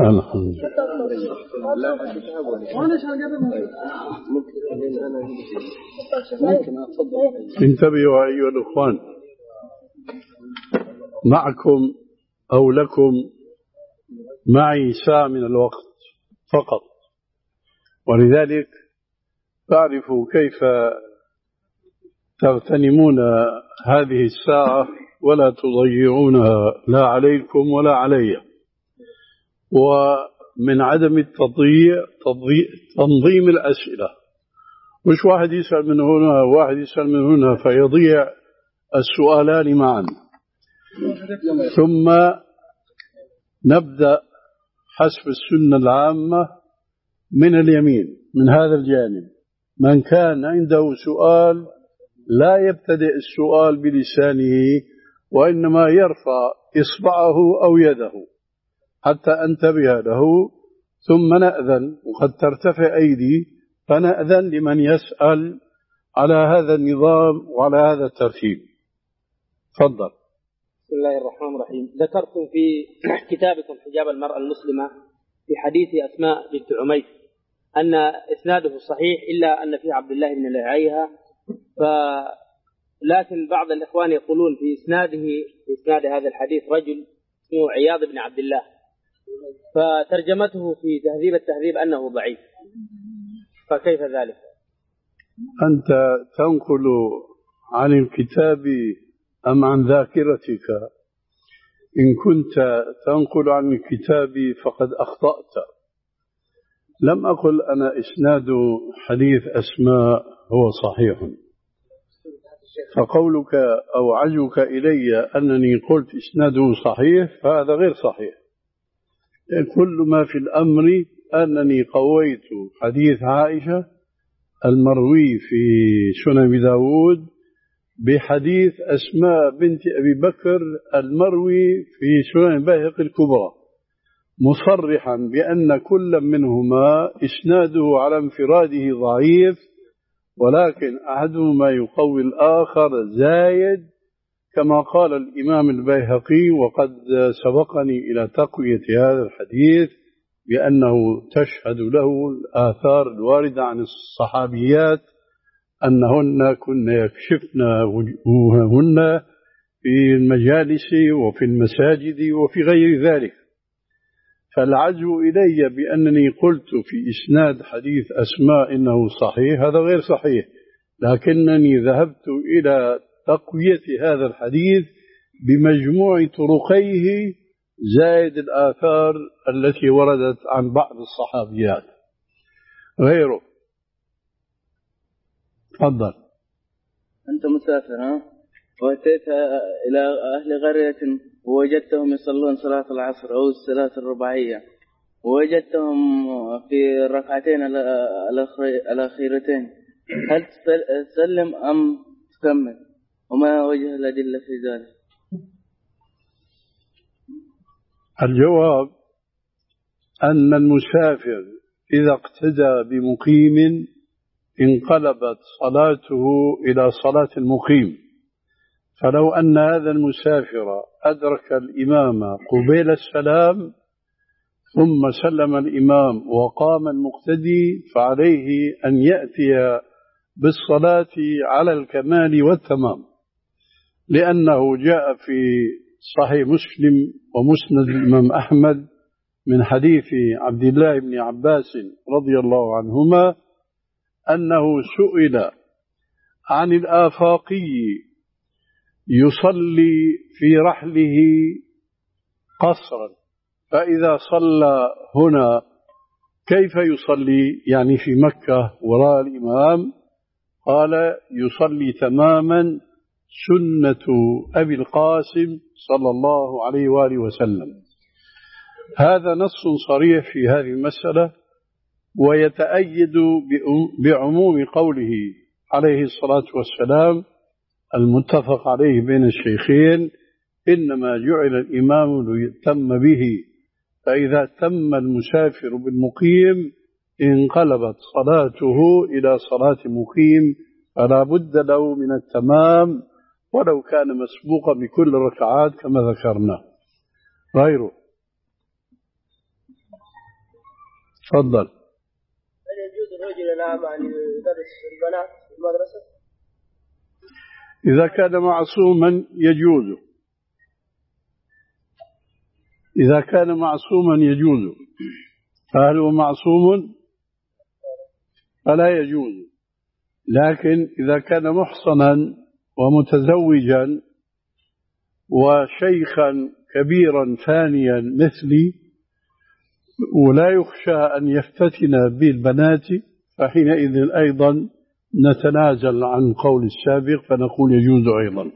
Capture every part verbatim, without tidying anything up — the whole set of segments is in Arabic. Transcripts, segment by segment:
الحمد انتبهوا أيها الأخوان، معكم أو لكم معي ساعة من الوقت فقط، ولذلك تعرفوا كيف تغتنمون هذه الساعة ولا تضيعونها لا عليكم ولا علي. ومن عدم التضييع تنظيم الأسئلة، مش واحد يسأل من هنا واحد يسأل من هنا فيضيع السؤالان معا. ثم نبدأ حسب السنة العامة من اليمين من هذا الجانب. من كان عنده سؤال لا يبتدئ السؤال بلسانه، وإنما يرفع إصبعه أو يده حتى أنتبه له، ثم نأذن، وقد ترتفع أيدي فنأذن لمن يسأل على هذا النظام وعلى هذا الترتيب. تفضل. بسم الله الرحمن الرحيم. ذكرتم في كتابكم حجاب المرأة المسلمة في حديث أسماء بنت عميس أن إسناده صحيح إلا أن فيه عبد الله بن لعيها، ف لكن بعض الإخوان يقولون في إسناده في إسناد هذا الحديث رجل اسمه عياض بن عبد الله، فترجمته في تهذيب التهذيب أنه ضعيف، فكيف ذلك؟ أنت تنقل عن الكتاب أم عن ذاكرتك؟ إن كنت تنقل عن الكتاب فقد أخطأت. لم أقل أنا إسناد حديث أسماء هو صحيح، فقولك أو عجوك إلي أنني قلت إسناده صحيح فهذا غير صحيح. كل ما في الأمر أنني قويت حديث عائشة المروي في سنن داود بحديث أسماء بنت أبي بكر المروي في سنن البيهقي الكبرى، مصرحا بأن كل منهما إسناده على انفراده ضعيف، ولكن أحدهما يقوي الآخر زايد، كما قال الإمام البيهقي. وقد سبقني إلى تقوية هذا الحديث بأنه تشهد له الآثار الواردة عن الصحابيات أنهن كن يكشفن وجوههن في المجالس وفي المساجد وفي غير ذلك. فالعجو إلي بأنني قلت في إسناد حديث أسماء إنه صحيح هذا غير صحيح، لكنني ذهبت إلى تقوية هذا الحديث بمجموع طرقيه زائد الآثار التي وردت عن بعض الصحابيات غيره. تفضل. أنت مسافر ها؟ وأتيت إلى أهل قرية ووجدتهم يصلون صلاة العصر أو الصلاة الرباعية، ووجدتهم في الركعتين الأخيرتين، هل تسلم أم تكمل؟ وما وجه الأدلة في ذلك؟ الجواب أن المسافر إذا اقتدى بمقيم انقلبت صلاته إلى صلاة المقيم. فلو أن هذا المسافر أدرك الإمام قبيل السلام ثم سلم الإمام وقام المقتدي فعليه أن يأتي بالصلاة على الكمال والتمام، لأنه جاء في صحيح مسلم ومسند الإمام أحمد من حديث عبد الله بن عباس رضي الله عنهما أنه سئل عن الآفاقي يصلي في رحله قصرا، فإذا صلى هنا كيف يصلي؟ يعني في مكة وراء الإمام. قال يصلي تماما سنة أبي القاسم صلى الله عليه وآله وسلم. هذا نص صريح في هذه المسألة، ويتأيد بعموم قوله عليه الصلاة والسلام المتفق عليه بين الشيخين: إنما جعل الإمام ليتم به، فإذا تم المسافر بالمقيم انقلبت صلاته إلى صلاة مقيم، فلا بد له من التمام ولو كان مسبوقا بكل ركعات كما ذكرنا. غيره. تفضل. هل يجوز الرجل الأعمى أن يدرس البنات في المدرسة؟ إذا كان معصوما يجوز، إذا كان معصوما يجوز، فهل هو معصوم فلا يجوز. لكن إذا كان محصنا ومتزوجا وشيخا كبيرا ثانيا مثلي ولا يخشى أن يفتتن بالبنات، فحينئذ أيضا نتنازل عن قول السابق فنقول يجوز أيضا.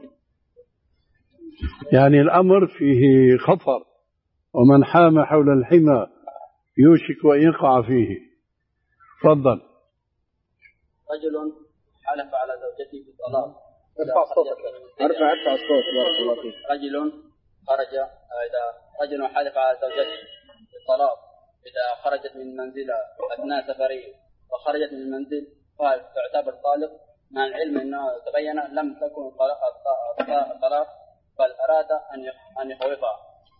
يعني الأمر فيه خطر، ومن حام حول الحمى يوشك أن يقع فيه. تفضل. رجل حلف على زوجته بالطلاق. ارفع صوتك. ارفع ارفع الصوت بارك الله فيك. رجل خرج إذا رجل حلف على زوجته بالطلاق إذا خرجت من منزلها أثناء سفريه وخرجت من المنزل قال تعتبر طالق، مع العلم أنه تبين لم تكن الطلاق بل أراد أن يخوفها.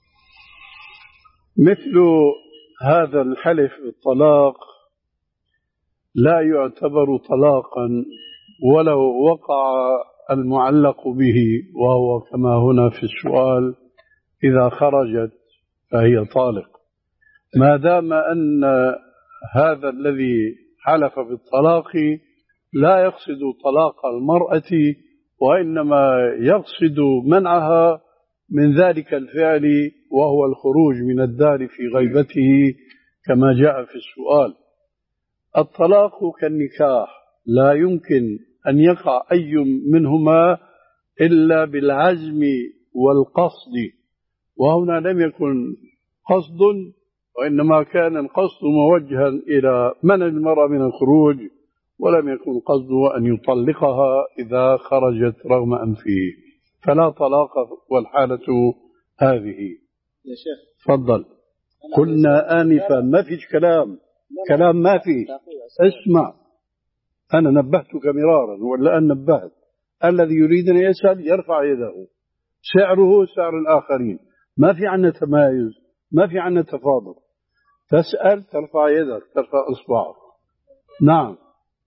مثل هذا الحلف بالطلاق لا يعتبر طلاقا ولو وقع المعلق به، وهو كما هنا في السؤال إذا خرجت فهي طالق، ما دام أن هذا الذي حلف بالطلاق لا يقصد طلاق المرأة، وإنما يقصد منعها من ذلك الفعل وهو الخروج من الدار في غيبته كما جاء في السؤال. الطلاق كالنكاح لا يمكن أن يقع أي منهما إلا بالعزم والقصد، وهنا لم يكن قصد، وإنما كان القصد موجها إلى منع المرأة من الخروج، ولم يكن قصده أن يطلقها إذا خرجت رغم أنفه، فلا طلاق والحالة هذه. يا شيخ تفضل. قلنا آنفا ما فيش كلام، كلام ما فيه. اسمع، أنا نبهتك مرارا والآن نبهت. الذي يريد أن يسأل يرفع يده، سعره سعر الآخرين، ما في عنا تمايز، ما في عنا تفاضل. تسأل ترفع يدك، ترفع إصبعك. نعم.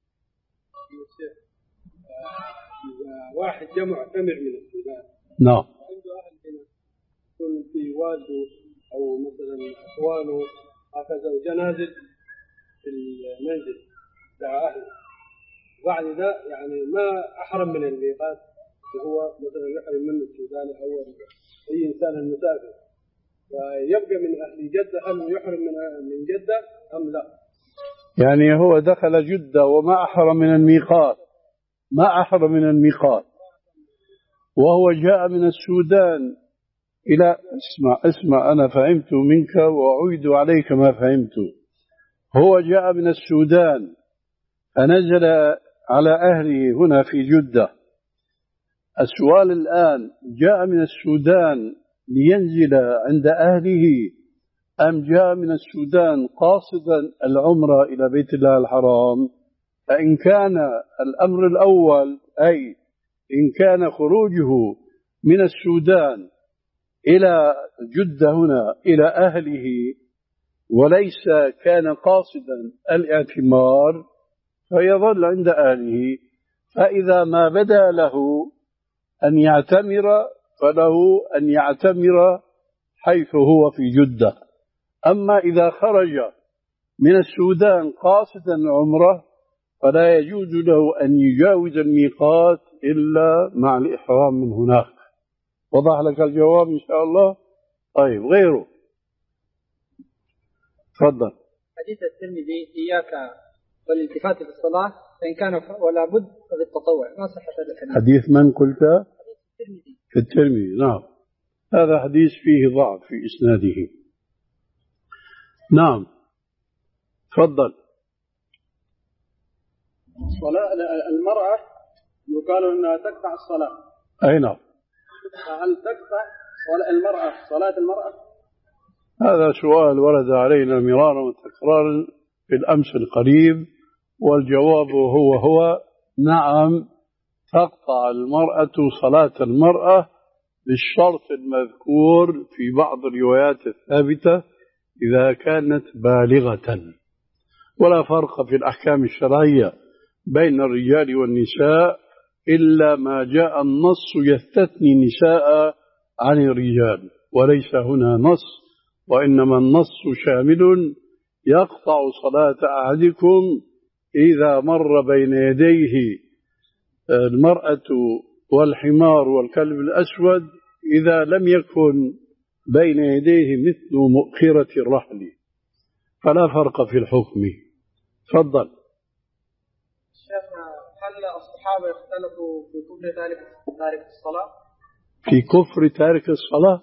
واحد جمع تمر من السودان، نعم، عنده أهل هنا، يكون في والده أو مثلا إخوانه أخذوا جنازل في المنزل بتاع أهله، بعد ذا يعني ما أحرم من الميقات اللي هو مثلا يحرم منه السوداني أو أي إنسان المسافر، فيبقى من أهل جدة، هل يحرم من من جدة أم لا؟ يعني هو دخل جدة وما أحرم من الميقات، ما أحرم من الميقات، وهو جاء من السودان إلى اسمع اسمع أنا فهمت منك وأعيد عليك ما فهمت. هو جاء من السودان فنزل على أهله هنا في جدة. السؤال الآن، جاء من السودان لينزل عند أهله أم جاء من السودان قاصدا العمرة إلى بيت الله الحرام؟ فإن كان الأمر الأول، أي إن كان خروجه من السودان إلى جدة هنا إلى أهله وليس كان قاصدا الاعتمار فيظل عند أهله، فإذا ما بدا له أن يعتمر فله أن يعتمر حيث هو في جدة. أما إذا خرج من السودان قاصدا عمره فلا يجوز له أن يجاوز الميقات إلا مع الإحرام من هناك. وضح لك الجواب إن شاء الله؟ طيب، غيره. تفضل. حديث الترمذي إياك والالتفات في الصلاة فإن كان ولا بد فبالتطوع، ما صحة هذا الحديث؟ حديث من قلت؟ حديث الترمذي. في الترمذي، نعم، هذا حديث فيه ضعف في إسناده. نعم، تفضل. صلاة المرأة يقال أنها تقطع الصلاة. أي نعم. هل تقطع صلاة المرأة صلاة المرأة؟ هذا سؤال ورد علينا مرارا وتكرارا في الأمس القريب، والجواب هو هو نعم، تقطع المرأة صلاة المرأة بالشرط المذكور في بعض الروايات الثابتة إذا كانت بالغة. ولا فرق في الأحكام الشرعية بين الرجال والنساء إلا ما جاء النص يستثني النساء عن الرجال، وليس هنا نص، وإنما النص شامل يقطع صلاة أحدكم إذا مر بين يديه المرأة والحمار والكلب الأسود إذا لم يكن بين يديه مثل مؤخرة الرحل، فلا فرق في الحكم. تفضل. شيخنا، هل الصحابة اختلفوا في كفر تارك تارك الصلاة؟ في كفر تارك الصلاة؟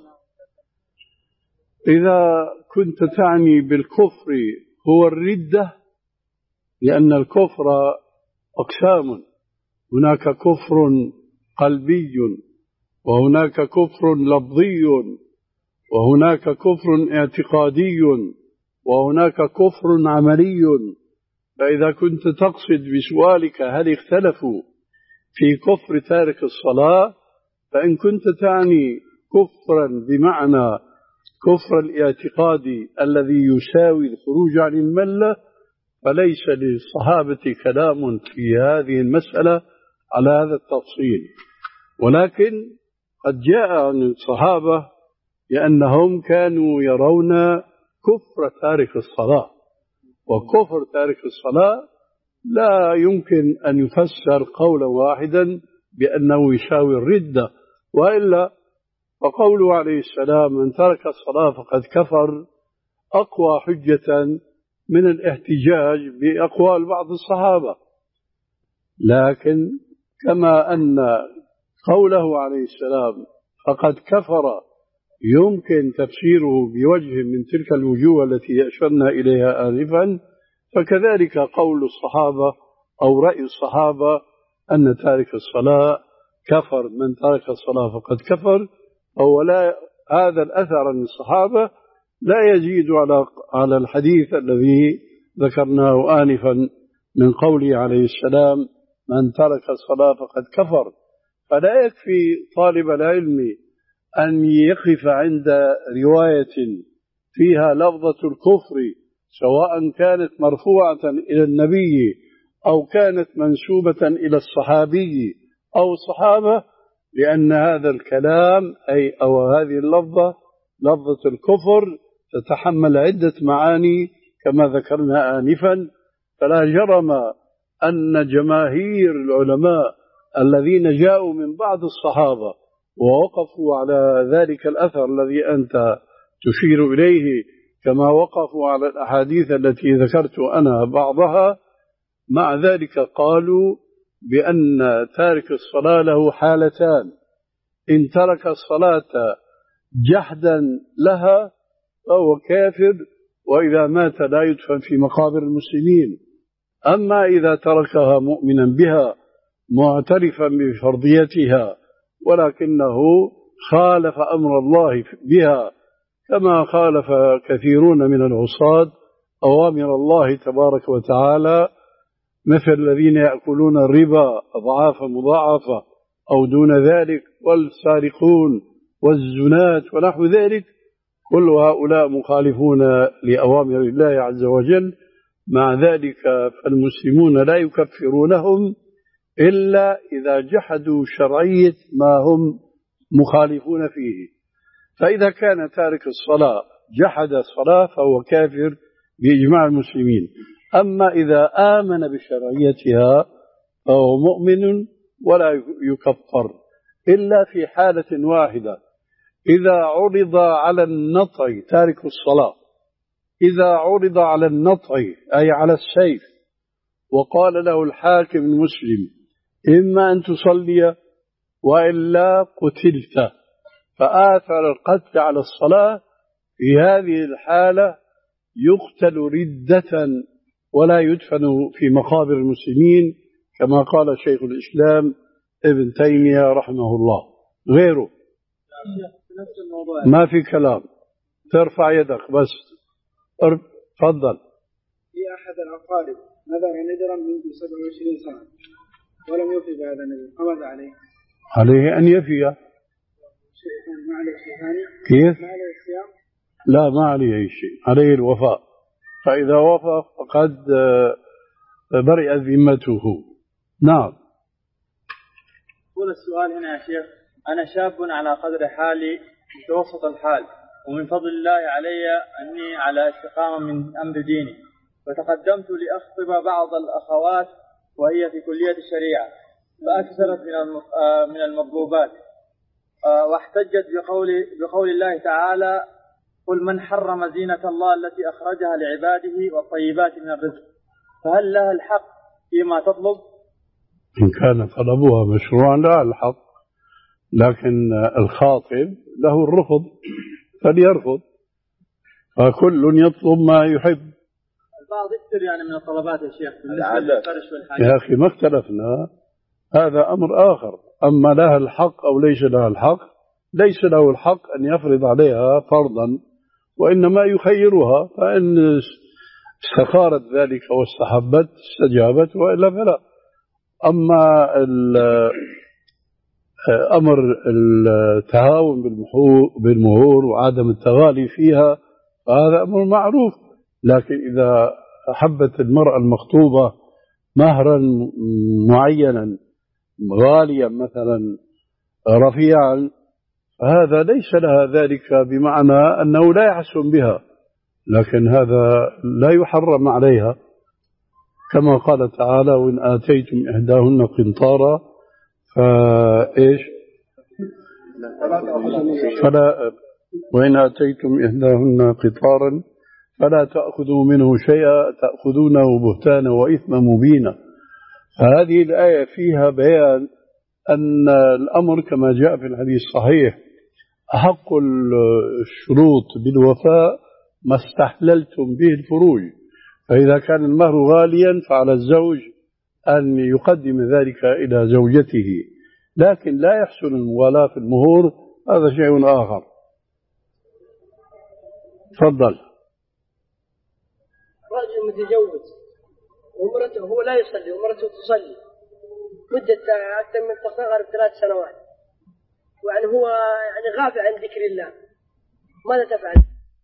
إذا كنت تعني بالكفر هو الردة، لأن الكفر أقسام، هناك كفر قلبي وهناك كفر لفظي وهناك كفر اعتقادي وهناك كفر عملي. فإذا كنت تقصد بسؤالك هل اختلفوا في كفر تارك الصلاة، فإن كنت تعني كفرا بمعنى كفر الاعتقاد الذي يساوي الخروج عن الملة، فليس للصحابة كلام في هذه المسألة على هذا التفصيل، ولكن قد جاء عن الصحابة لأنهم كانوا يرون كفر تارك الصلاة، وكفر تارك الصلاة لا يمكن أن يفسر قولا واحدا بأنه يساوي الردة، وإلا فقوله عليه السلام من ترك الصلاة فقد كفر أقوى حجة من الاحتجاج بأقوال بعض الصحابة. لكن كما أن قوله عليه السلام فقد كفر يمكن تفسيره بوجه من تلك الوجوه التي أشرنا إليها آنفا، فكذلك قول الصحابة أو رأي الصحابة أن تارك الصلاة كفر، من ترك الصلاة فقد كفر، أو لا هذا الأثر عن الصحابة لا يزيد على على الحديث الذي ذكرناه آنفا من قوله عليه السلام من ترك الصلاة فقد كفر. فلا يكفي طالب العلم أن يقف عند رواية فيها لفظة الكفر سواء كانت مرفوعة إلى النبي أو كانت منسوبة إلى الصحابي أو الصحابة، لأن هذا الكلام أي أو هذه اللفظة لفظة الكفر تتحمل عدة معاني كما ذكرنا آنفا. فلا جرم أن جماهير العلماء الذين جاءوا من بعض الصحابة ووقفوا على ذلك الأثر الذي أنت تشير إليه، كما وقفوا على الأحاديث التي ذكرت أنا بعضها، مع ذلك قالوا بأن تارك الصلاة له حالتان: إن ترك الصلاة جحدا لها فهو كافر، وإذا مات لا يدفن في مقابر المسلمين. أما إذا تركها مؤمنا بها معترفا بفرضيتها ولكنه خالف أمر الله بها، كما خالف كثيرون من العصاة أوامر الله تبارك وتعالى، مثل الذين يأكلون الربا أضعافا مضاعفة أو دون ذلك، والسارقون والزنات ونحو ذلك، كل هؤلاء مخالفون لأوامر الله عز وجل. مع ذلك فالمسلمون لا يكفرونهم إلا إذا جحدوا شرعية ما هم مخالفون فيه. فإذا كان تارك الصلاة جحد الصلاة فهو كافر بإجماع المسلمين. أما إذا آمن بشرعيتها فهو مؤمن ولا يكفر إلا في حالة واحدة: إذا عرض على النطع تارك الصلاة، إذا عرض على النطع أي على السيف وقال له الحاكم المسلم إما أن تصلي وإلا قتلت، فآثر القتل على الصلاة، في هذه الحالة يقتل ردة ولا يدفن في مقابر المسلمين، كما قال شيخ الإسلام ابن تيمية رحمه الله. غيره ما في كلام، ترفع يدك بس. تفضل. في أحد الأقارب نذر نذرا منذ سبع وعشرين سنة ولم يوفي بهذا النذر، فماذا عليه؟ عليه أن يفي. ما عليه شيء ثاني؟ كيف؟ ما عليه الصيام؟ لا، ما عليه أي شيء، عليه الوفاء فإذا وافق فقد برئت ذمته. نعم. يقول السؤال هنا يا شيخ: أنا شاب على قدر حالي متوسط الحال، ومن فضل الله علي أني على استقامة من أمر ديني، فتقدمت لأخطب بعض الأخوات وهي في كلية الشريعة، فأكثرت من المطلوبات، واحتجت بقول, بقول الله تعالى: قل من حرم زينة الله التي أخرجها لعباده والطيبات من الرزق، فهل لها الحق فيما تطلب؟ إن كان طلبها مشروعا لها الحق، لكن الخاطب له الرفض فليرفض، فكل يطلب ما يحب. البعض يكثر يعني من الطلبات يا شيخ بالنسبة للفرش والحاجة. يا أخي ما اختلفنا، هذا أمر آخر. أما لها الحق أو ليس لها الحق، ليس له الحق أن يفرض عليها فرضا، وإنما يخيرها، فإن استخارت ذلك واستحبت استجابت، وإلا فلا. أما أمر التهاون بالمهور وعدم التغالي فيها فهذا أمر معروف، لكن إذا أحبت المرأة المخطوبة مهرا معينا غاليا مثلا رفيعا، فهذا ليس لها ذلك بمعنى أنه لا يحسن بها، لكن هذا لا يحرم عليها، كما قال تعالى: وإن آتيتم إحداهن قنطارا فإيش فلا وإن آتيتم إحداهن قنطارا فلا تأخذوا منه شيئا تأخذونه بهتانا وإثما مبينا. فهذه الآية فيها بيان أن الأمر كما جاء في الحديث الصحيح: أحق الشروط بالوفاء ما استحللتم به الفروج، فإذا كان المهر غاليا فعلى الزوج أن يقدم ذلك إلى زوجته، لكن لا يحسن الموالاة في المهور، هذا شيء آخر. تفضل. رجل متجوز ومرته هو لا يصلي ومرته تصلي مدة أكثر من تقريبا ثلاث سنوات، ويعني هو يعني غافل عن ذكر الله، ماذا تفعل؟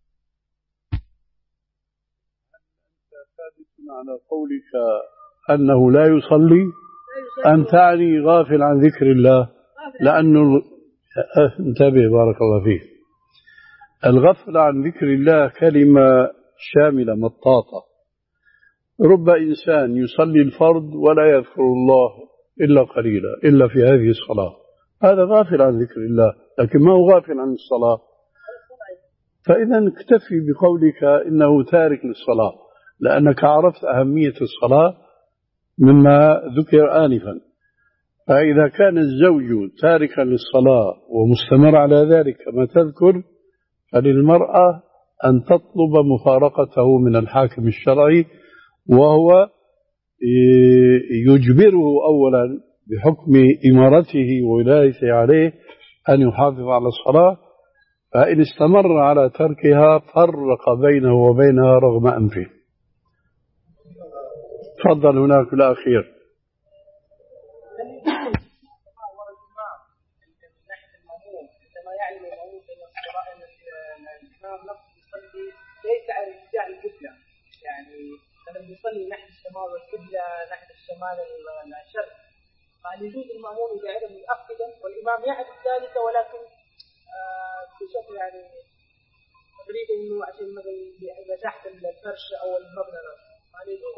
على قولك أنه لا يصلي أن تعني غافل عن ذكر الله، لأنه انتبه بارك الله فيك، الغفل عن ذكر الله كلمة شاملة مطاطة. رب إنسان يصلي الفرض ولا يذكر الله إلا قليلا إلا في هذه الصلاة، هذا غافل عن ذكر الله، لكن ما هو غافل عن الصلاة. فإذا اكتفي بقولك إنه تارك للصلاة، لأنك عرفت أهمية الصلاة مما ذكر آنفا. فإذا كان الزوج تاركا للصلاة ومستمر على ذلك كما تذكر، فللمرأة أن تطلب مفارقته من الحاكم الشرعي، وهو يجبره أولا بحكم إمارته وولايته عليه أن يحافظ على الصلاة، فإن استمر على تركها فرق بينه وبينها رغم أنفه. تفضل هناك الأخير. ليس على اتجاه القبلة، يعني لما يصلي ناحية الشمال والقبلة ناحية الشمال الشرق، فهل يجوز المأموم إذا عرف متأكدا والإمام يعرف ذلك ولكن بشكل يعني تقريبا إنه عشان مثلا إذا تحت الفرش أو المبنى، هل يجوز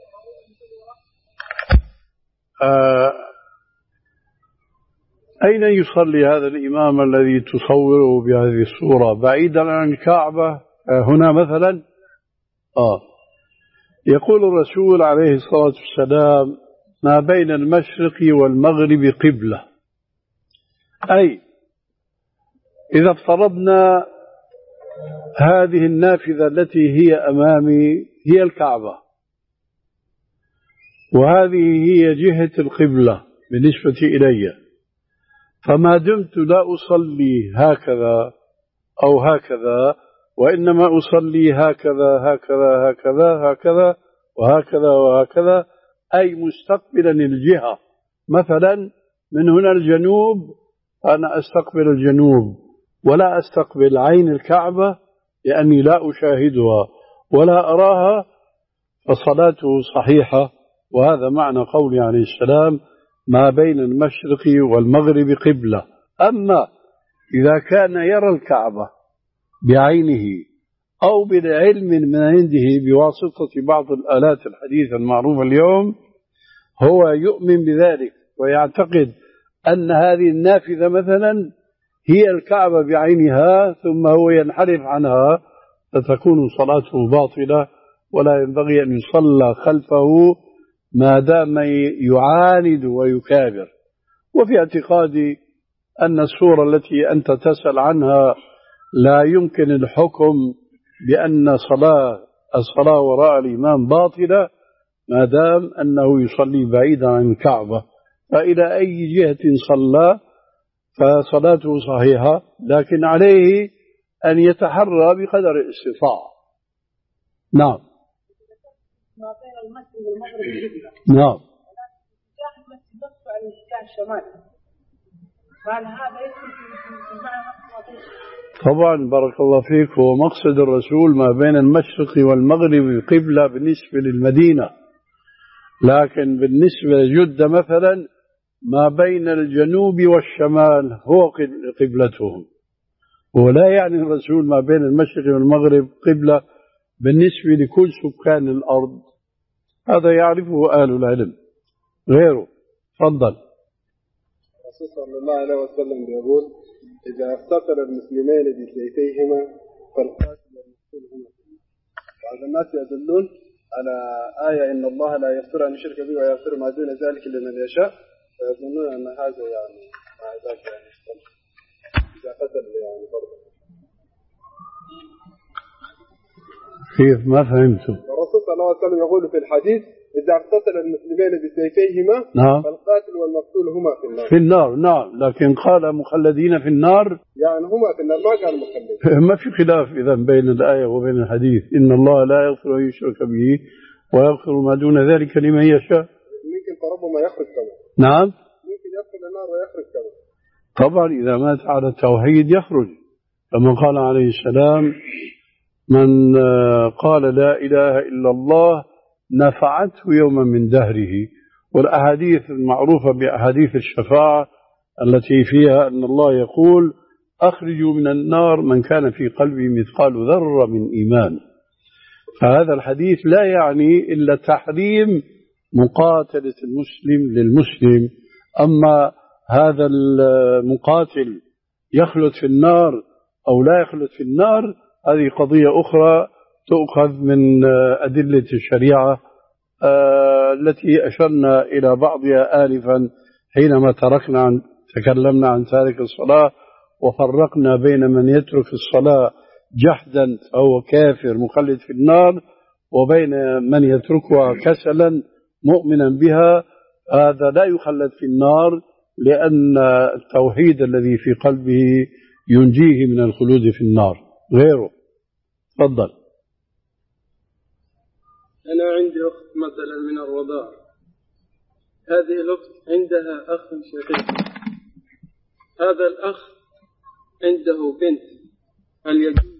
آه أين يصلي هذا الإمام الذي تصوره بهذه الصورة؟ بعيدا عن الكعبة هنا مثلا؟ آه يقول الرسول عليه الصلاة والسلام: ما بين المشرق والمغرب قبلة، أي إذا افترضنا هذه النافذة التي هي أمامي هي الكعبة، وهذه هي جهة القبلة بالنسبة إلي، فما دمت لا أصلي هكذا أو هكذا، وإنما أصلي هكذا هكذا هكذا هكذا وهكذا وهكذا، أي مستقبلا الجهة، مثلا من هنا الجنوب أنا أستقبل الجنوب ولا أستقبل عين الكعبة لأني لا أشاهدها، ولا أراها فصلاته صحيحة. وهذا معنى قوله عليه السلام ما بين المشرق والمغرب قبلة. أما إذا كان يرى الكعبة بعينه أو بالعلم من عنده بواسطة بعض الآلات الحديثة المعروفة اليوم، هو يؤمن بذلك ويعتقد أن هذه النافذة مثلا هي الكعبة بعينها، ثم هو ينحرف عنها، فتكون صلاته باطلة ولا ينبغي أن يصلى خلفه ما دام يعاند ويكابر. وفي اعتقادي أن الصورة التي أنت تسأل عنها لا يمكن الحكم بأن صلاة الصلاة وراء الإمام باطلة ما دام أنه يصلي بعيدا عن الكعبة. فإلى أي جهة صلى فصلاته صحيحة، لكن عليه أن يتحرى بقدر الاستطاعة. نعم ما بين المسجد والمغرب نعم. اتجاه المسجد نفسه عن اتجاه الشمال، هل هذا يدخل في المعنى؟ طبعا بارك الله فيك، هو مقصد الرسول ما بين المشرق والمغرب قبلة بالنسبة للمدينة، لكن بالنسبة لجدة مثلا ما بين الجنوب والشمال هو قبلتهم. ولا يعني الرسول ما بين المشرق والمغرب قبلة بالنسبة لكل سكان الأرض، هذا يعرفه أهل العلم غيره. تفضل. الرسول صلى الله عليه وسلم يقول إذا اقتتل المسلمين بسيفيهما فالقاتل والمقتول هما. بعض الناس يدلون على آية إن الله لا يغفر أن يشرك به ويغفر ما دون ذلك لمن يشاء، فيظنون أن هذا يعني مع ذلك يعني إذا قتل يعني برضه. كيف؟ ما فهمته. الرسول صلى الله عليه وسلم يقول في الحديث إذا اقتتل المسلمين بسيفيهما نعم. فالقاتل والمقتول هما في النار. في النار نعم، لكن قال مخلدين في النار، يعني هما في النار، ما قال مخلدين. ما في خلاف إذا بين الآية وبين الحديث. إن الله لا يغفر أن يشرك به ويغفر ما دون ذلك لمن يشاء. ممكن فربما يخرج كمان. نعم ممكن يدخل النار ويخرج كمان. طبعا إذا مات على التوحيد يخرج، كما قال عليه السلام من قال لا إله إلا الله نفعته يوما من دهره. والأحاديث المعروفة بأحاديث الشفاعة التي فيها أن الله يقول أخرجوا من النار من كان في قلبه مثقال ذرة من إيمان. فهذا الحديث لا يعني إلا تحريم مقاتلة المسلم للمسلم. أما هذا المقاتل يخلد في النار أو لا يخلد في النار هذه قضية أخرى تؤخذ من أدلة الشريعة التي أشرنا إلى بعضها آنفا حينما تركنا عن تكلمنا عن تارك الصلاة وفرقنا بين من يترك الصلاة جحدا فهو كافر مخلد في النار، وبين من يتركها كسلا مؤمنا بها هذا لا يخلد في النار، لأن التوحيد الذي في قلبه ينجيه من الخلود في النار غيره. تفضل. أنا عندي أخت مثلا من الرضاعة، هذه الأخت عندها أخ شقيق، هذا الأخ عنده بنت، هل يجوز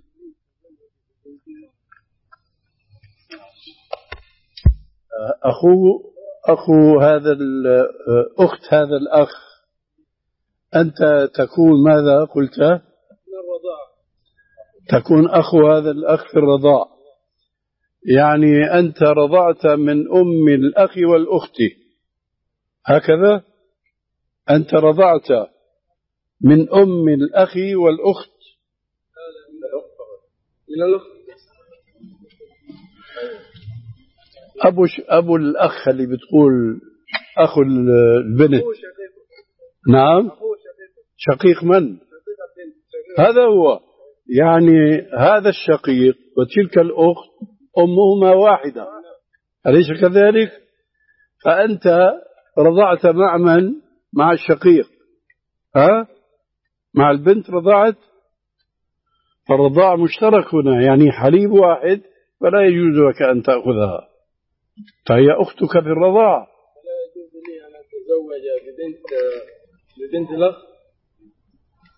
أخو أخو هذا الأخت هذا الأخ أنت تكون ماذا قلت؟ من الرضاعة. تكون أخو هذا الأخ في الرضاع، يعني أنت رضعت من أم الأخ والأخت هكذا؟ أنت رضعت من أم الأخ والأخت؟ من الأخت. أبو ش... أبو الأخ اللي بتقول أخو البنت. نعم شقيق من؟ هذا هو، يعني هذا الشقيق وتلك الأخت أمهما واحدة أليس كذلك؟ فأنت رضعت مع من؟ مع الشقيق، ها؟ مع البنت رضعت، فالرضاع مشترك هنا، يعني حليب واحد، فلا يجوز لك أن تأخذها، فهي أختك في الرضاعة. لا يجوز لي أن أتزوج ببنت ببنت الأخ.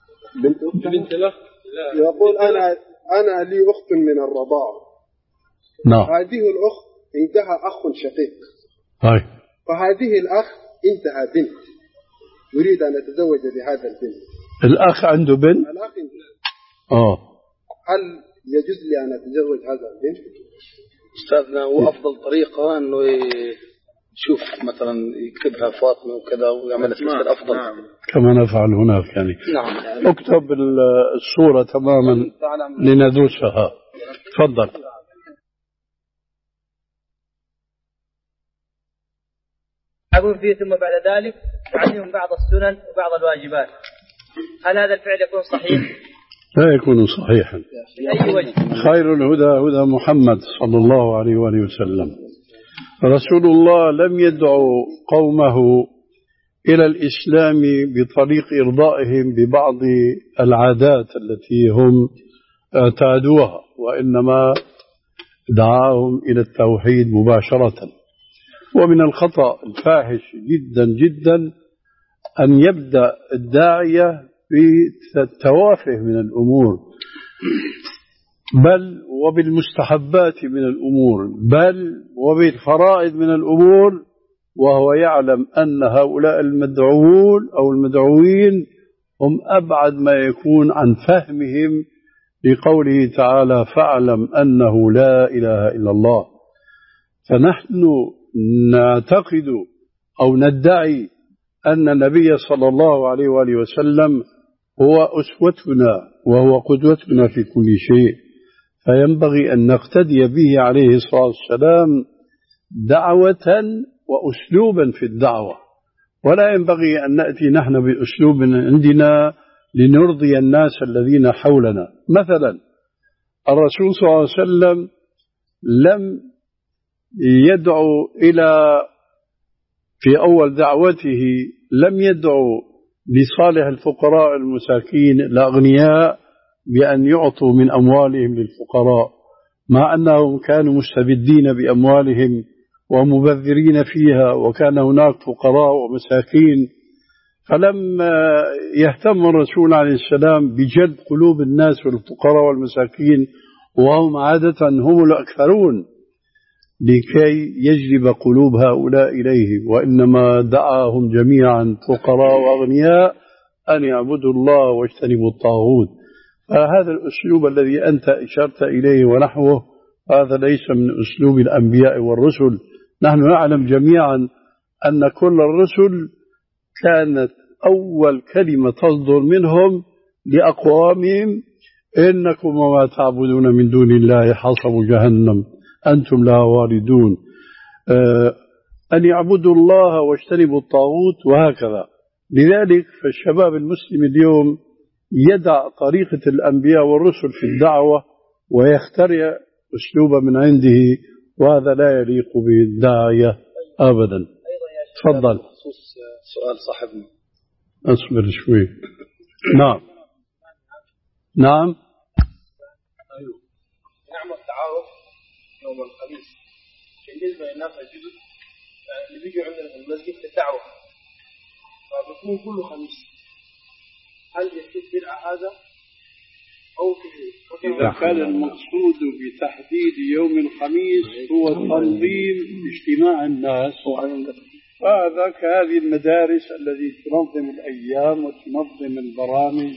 بنت بنت الأخ. يقول أنا أنا لي أخت من الرضاعة، نعم. هذه الأخت عندها أخ شقيق. هاي. فهذه الأخ عندها بنت يريد أن يتزوج بهذا البنت. الأخ عنده بنت؟ الأخ عنده. آه. هل يجوز لي أن أتزوج هذا البنت؟ أستاذنا هو أفضل طريقة أنه يشوف مثلا يكتبها فاطمة وكذا ويعمل تفسير أفضل. نعم. كما نفعل هناك يعني. نعم. اكتب الصورة تماما لندوسها. تفضل. أقول فيه ثم بعد ذلك تعلمهم بعض السنن وبعض الواجبات. هل هذا الفعل يكون صحيح؟ لا يكون صحيحا. بأي وجه؟ خير الهدى هدى محمد صلى الله عليه وآله وسلم. رسول الله لم يدعو قومه إلى الإسلام بطريق إرضائهم ببعض العادات التي هم اعتادوها، وإنما دعاهم إلى التوحيد مباشرة. ومن الخطأ الفاحش جدا جدا أن يبدأ الداعية بالتوافه من الأمور، بل وبالمستحبات من الأمور، بل وبالفرائض من الأمور، وهو يعلم أن هؤلاء المدعوون أو المدعوين هم أبعد ما يكون عن فهمهم لقوله تعالى فاعلم أنه لا إله إلا الله. فنحن نعتقد أو ندعي أن النبي صلى الله عليه وآله وسلم هو أسوتنا وهو قدوتنا في كل شيء، فينبغي أن نقتدي به عليه الصلاة والسلام دعوة وأسلوبا في الدعوة، ولا ينبغي أن نأتي نحن بأسلوب عندنا لنرضي الناس الذين حولنا. مثلا الرسول صلى الله عليه وسلم لم يدعو إلى في أول دعوته لم يدعو لصالح الفقراء المساكين الأغنياء بأن يعطوا من أموالهم للفقراء، مع أنهم كانوا مستبدين بأموالهم ومبذرين فيها، وكان هناك فقراء ومساكين. فلما يهتم الرسول عليه السلام بجلب قلوب الناس والفقراء والمساكين وهم عادة هم الأكثرون لكي يجلب قلوب هؤلاء إليه، وإنما دعاهم جميعا فقراء وأغنياء أن يعبدوا الله واجتنبوا الطاغوت. فهذا الأسلوب الذي أنت إشرت إليه ونحوه هذا ليس من أسلوب الأنبياء والرسل. نحن نعلم جميعا أن كل الرسل كانت أول كلمة تصدر منهم لأقوامهم إنكم وما تعبدون من دون الله حصب جهنم أنتم لها واردون، أن يعبدوا الله واجتنبوا الطاغوت وهكذا. لذلك فالشباب المسلم اليوم يدع طريقة الأنبياء والرسل في الدعوة ويخترع أسلوبا من عنده، وهذا لا يليق بالداعية أبدا. تفضل. سؤال صاحبنا. أصبر شوي. نعم نعم. أيوه. نعمل تعارف يوم الخميس بالنسبة للناس الجدد اللي بيجوا عندنا في المسجد في الدعوة، فبكون كل خميس. هل يصير بدعة هذا أو كذا؟ إذا كان المقصود بتحديد يوم الخميس هو تنظيم اجتماع الناس، فهذا كهذه المدارس التي تنظم الأيام وتنظم البرامج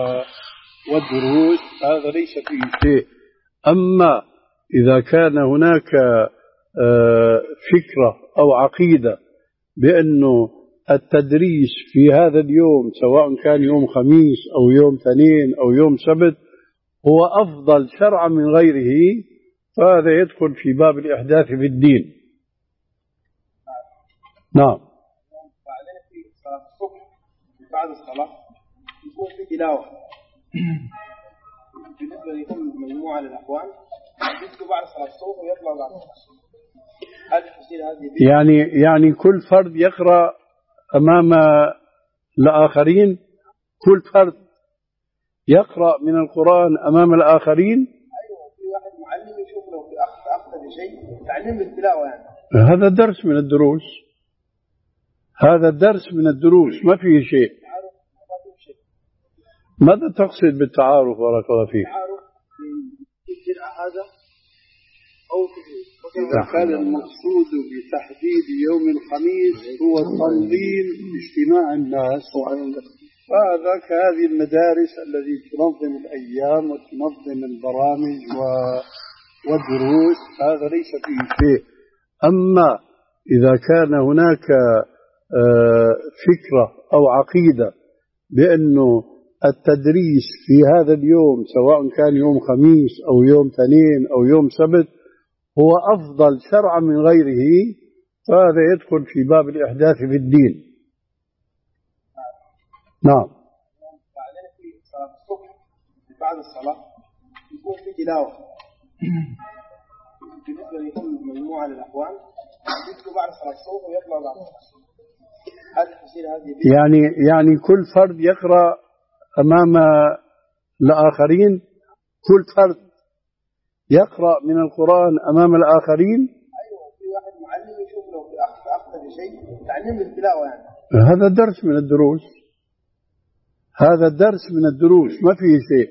والدروس، هذا ليس فيه شيء. أما إذا كان هناك فكرة أو عقيدة بأنه التدريس في هذا اليوم سواء كان يوم خميس أو يوم اثنين أو يوم سبت هو أفضل شرعا من غيره، فهذا يدخل في باب الإحداث في الدين. نعم. بعدين في صلاة الصبح بعد الصلاة يكون في تلاوة بالنسبة لكل مجموعة للأخوان يجلسوا بعد صلاة الصبح ويطلعوا بعد صلاة الصبح. هل تصير هذه يعني يعني كل فرد يقرأ أمام الآخرين، كل فرد يقرأ من القرآن أمام الآخرين. أيوة، في واحد معلم يشوف له في أخذ أخذ شيء تعليم التلاوة يعني. هذا درس من الدروس، هذا درس من الدروس ما فيه شيء. ماذا تقصد بالتعارف بارك الله فيك؟ التعارف في البدعة هذا إذا كان المقصود بتحديد يوم الخميس هو تنظيم اجتماع الناس، فهذا كهذه المدارس التي تنظم الأيام وتنظم البرامج والدروس، هذا ليس فيه شيء. أما إذا كان هناك فكرة أو عقيدة بأنه التدريس في هذا اليوم سواء كان يوم خميس أو يوم اثنين أو يوم سبت هو أفضل شرعا من غيره، فهذا يدخل في باب الإحداث في الدين. نعم. بعدين في صلاة الصبح بعد الصلاة يكون في تلاوة بالنسبة لكل مجموعة للأخوان، يدخلوا بعد صلاة الصبح ويطلع بعد صلاة الصبح. هذه تصير هذه يعني يعني كل فرد يقرأ أمام الآخرين، كل فرد يقرأ من القرآن أمام الآخرين. أيوة، في واحد معلم يشوف لو في أخ أخطأ بشيء تعلم التلاوة يعني. هذا درس من الدروس، هذا درس من الدروس، ما فيه شيء.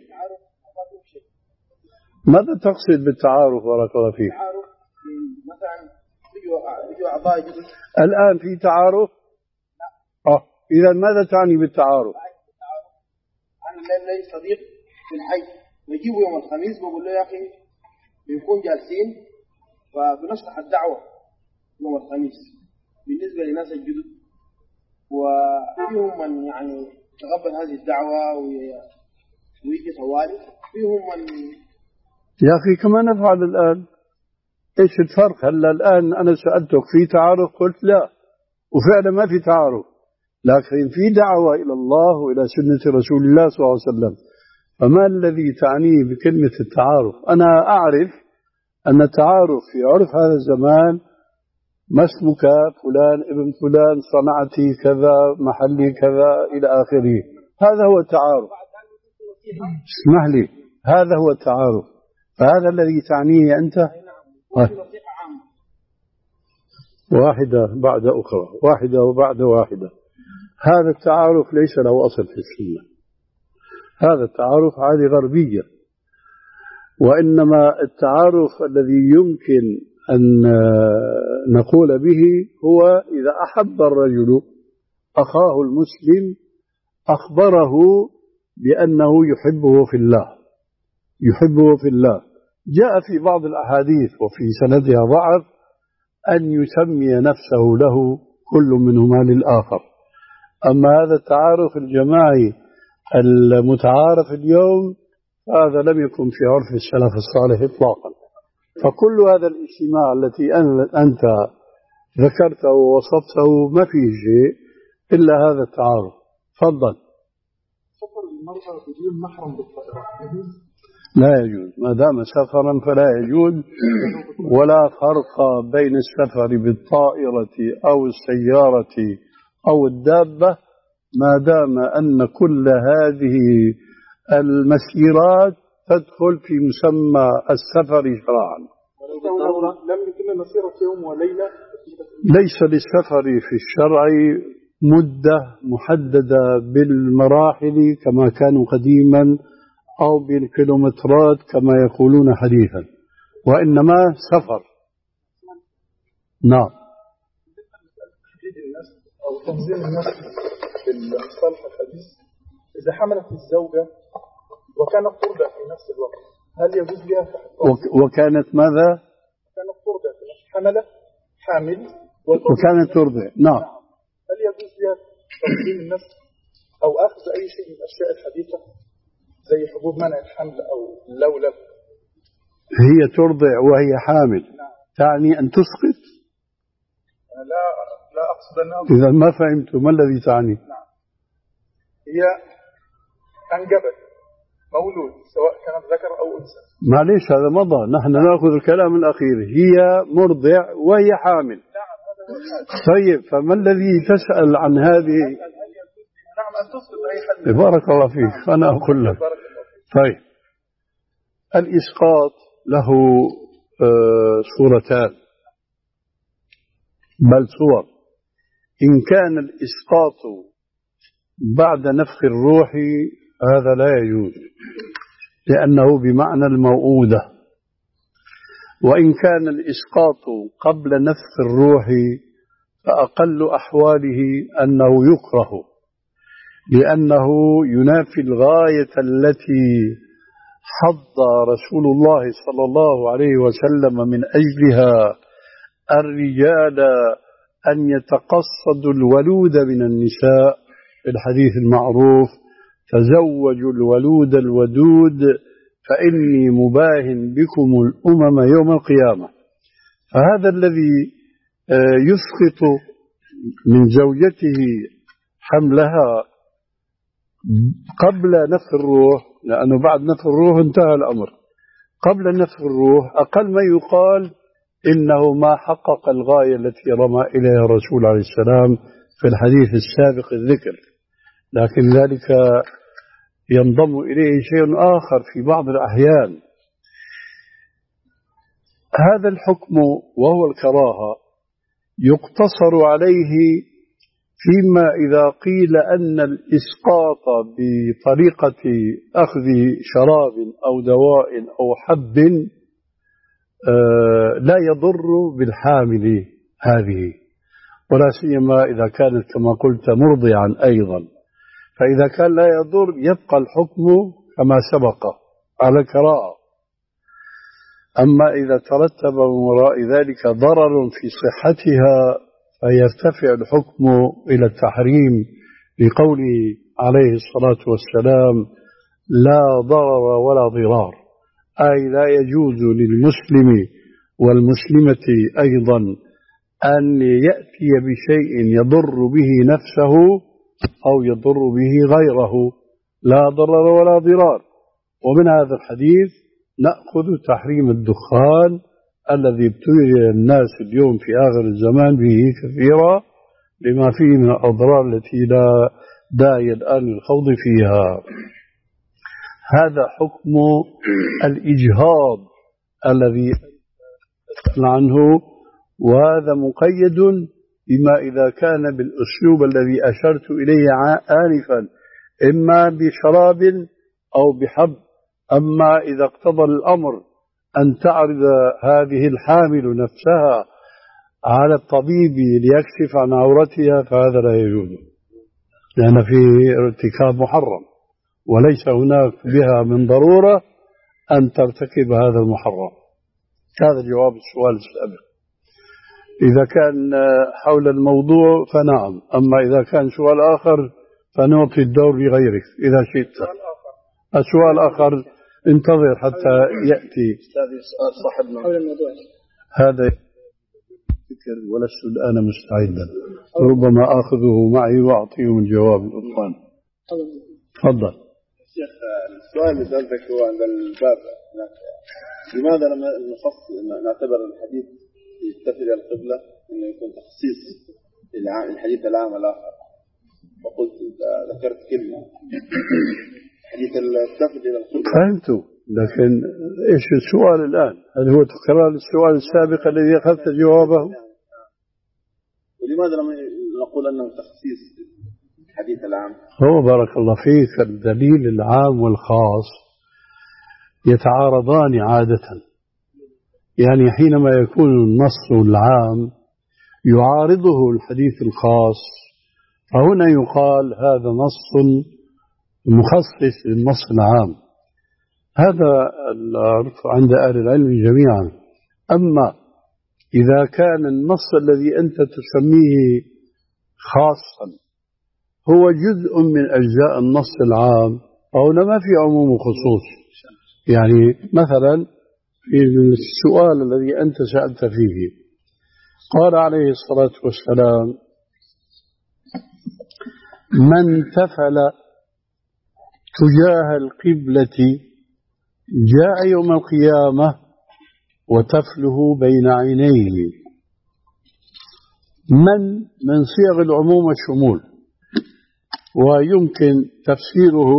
ماذا تقصد بالتعارف بارك الله فيك؟ تعارف مثلا يجوا أعضاء جدد الآن في تعارف؟ لا. آه إذا ماذا تعني بالتعارف؟ أنا لي صديق في الحي نجيبه يوم الخميس بقول له يا أخي بنكون جالسين فبنشرح الدعوة يوم الخميس بالنسبة لناس الجدد، وفيهم من يعني تقبل هذه الدعوة ويجي طوالي، فيهم من يا أخي كما نفعل الآن. إيش الفرق؟ هلا الآن أنا سألتك في تعارف قلت لا، وفعلا ما في تعارف، لكن في دعوة إلى الله وإلى سنة رسول الله صلى الله عليه وسلم. فما الذي تعنيه بكلمة التعارف؟ أنا أعرف أن التعارف في عرف هذا الزمان ما اسمك فلان ابن فلان، صنعتي كذا، محلي كذا إلى آخره، هذا هو التعارف. اسمح لي، هذا هو التعارف، فهذا الذي تعنيه أنت. واحدة بعد أخرى، واحدة وبعد واحدة. هذا التعارف ليس له أصل في السنة، هذا التعارف عادة غربية، وإنما التعارف الذي يمكن أن نقول به هو إذا أحب الرجل أخاه المسلم أخبره بأنه يحبه في الله، يحبه في الله. جاء في بعض الأحاديث وفي سندها ضعف أن يسمي نفسه له كل منهما للآخر. أما هذا التعارف الجماعي المتعارف اليوم هذا لم يكن في عرف السلف الصالح إطلاقا. فكل هذا الاجتماع التي أنت ذكرته ووصفته ما فيه شيء إلا هذا التعارف. تفضل. سفر المرأة بدون محرم بالطائرة لا يجوز، ما دام سفرا فلا يجوز، ولا فرق بين السفر بالطائرة أو السيارة أو الدابة ما دام أن كل هذه المسيرات تدخل في مسمى السفر شرعا. لم يتم مسيرة يوم وليلة. ليس للسفر في الشرع مدة محددة بالمراحل كما كانوا قديما أو بالكيلومترات كما يقولون حديثا، وإنما سفر. نعم. أو تنظيم الناس في الصالح الحديث، إذا حملت الزوجة وكانت ترضع في نفس الوقت هل يجوز لها تحت؟ وكانت ماذا؟ كانت ترضع في نفس حملة حامل وكانت ترضع. نعم. هل يجوز لها تنظيم النفس أو أخذ أي شيء من الأشياء الحديثة زي حبوب منع الحمل أو اللولب؟ هي ترضع وهي حامل. نعم. تعني أن تسقط؟ لا لا أقصد أنها. إذا ما فهمت ما الذي تعني؟ نعم. هي أنجبت مولود سواء كانت ذكر أو أنثى. معليش هذا مضى، نحن نأخذ الكلام الأخير. هي مرضع وهي حامل. نعم هذا هو الحال. طيب فما الذي تسأل عن هذه؟ نعم أن تسقط أي حد. بارك الله فيك. أنا أقول لك. طيب الإسقاط له صورتان بل صور. إن كان الإسقاط بعد نفخ الروح هذا لا يجوز لأنه بمعنى الموؤودة، وإن كان الإسقاط قبل نفخ الروح فأقل أحواله أنه يكره، لأنه ينافي الغاية التي حض رسول الله صلى الله عليه وسلم من أجلها الرجال أن يتقصدوا الولود من النساء في الحديث المعروف: تزوجوا الولود الودود فإني مباهن بكم الأمم يوم القيامة. فهذا الذي يسقط من زوجته حملها قبل نفخ الروح، لأنه بعد نفخ الروح انتهى الأمر، قبل نفخ الروح أقل ما يقال إنه ما حقق الغاية التي رمى إليها الرسول عليه السلام في الحديث السابق الذكر، لكن ذلك ينضم إليه شيء آخر في بعض الأحيان. هذا الحكم وهو الكراهة يقتصر عليه فيما إذا قيل أن الإسقاط بطريقة أخذ شراب أو دواء أو حب لا يضر بالحامل هذه، ولا سيما إذا كانت كما قلت مرضعا أيضا، فإذا كان لا يضر يبقى الحكم كما سبق على الكراهة. أما إذا ترتب من وراء ذلك ضرر في صحتها فيرتفع الحكم إلى التحريم، لقوله عليه الصلاة والسلام: لا ضرر ولا ضرار، أي لا يجوز للمسلم والمسلمة أيضا أن يأتي بشيء يضر به نفسه أو يضر به غيره، لا ضرر ولا ضرار. ومن هذا الحديث نأخذ تحريم الدخان الذي ابتلي الناس اليوم في آخر الزمان به كثيرا، لما فيه من الأضرار التي لا داعي الآن للخوض فيها. هذا حكم الإجهاض الذي أسأل عنه، وهذا مقيد بما إذا كان بالأسلوب الذي أشرت إليه آنفا، إما بشراب أو بحب. أما إذا اقتضى الأمر أن تعرض هذه الحامل نفسها على الطبيب ليكشف عن عورتها فهذا لا يجوز، لأن فيه ارتكاب محرم، وليس هناك بها من ضرورة أن ترتكب هذا المحرم. هذا جواب السؤال السابق. إذا كان حول الموضوع فنعم، أما إذا كان سؤال آخر فنعطي الدور لغيرك إذا شئت. السؤال آخر انتظر حتى يأتي صاحبنا حول الموضوع. هذا فكر ولست الآن مستعدا، ربما آخذه معي وأعطيه الجواب الأطفال. تفضل. شيخ، السؤال اللي سألتك هو عند الباب، لماذا لما نخص نعتبر الحديث يتفق القبلة إنه يكون تخصيص الحديث العام الآخر؟ وقلت ذكرت كلمة حديث التفق إلى القبلة. فهمته، لكن إيش السؤال الآن؟ هل هو تكرار السؤال السابق الذي أخذت جوابه؟ ولماذا لما نقول أنه تخصيص الحديث العام؟ هو بارك الله فيك الدليل العام والخاص يتعارضان عادة، يعني حينما يكون النص العام يعارضه الحديث الخاص فهنا يقال هذا نص مخصص للنص العام. هذا عند أهل العلم جميعا. أما إذا كان النص الذي أنت تسميه خاصا هو جزء من أجزاء النص العام فهنا ما في عموم وخصوص. يعني مثلا في السؤال الذي أنت سألت فيه قال عليه الصلاة والسلام: من تفل تجاه القبلة جاء يوم القيامة وتفله بين عينيه. من من صيغ العموم والشمول، ويمكن تفسيره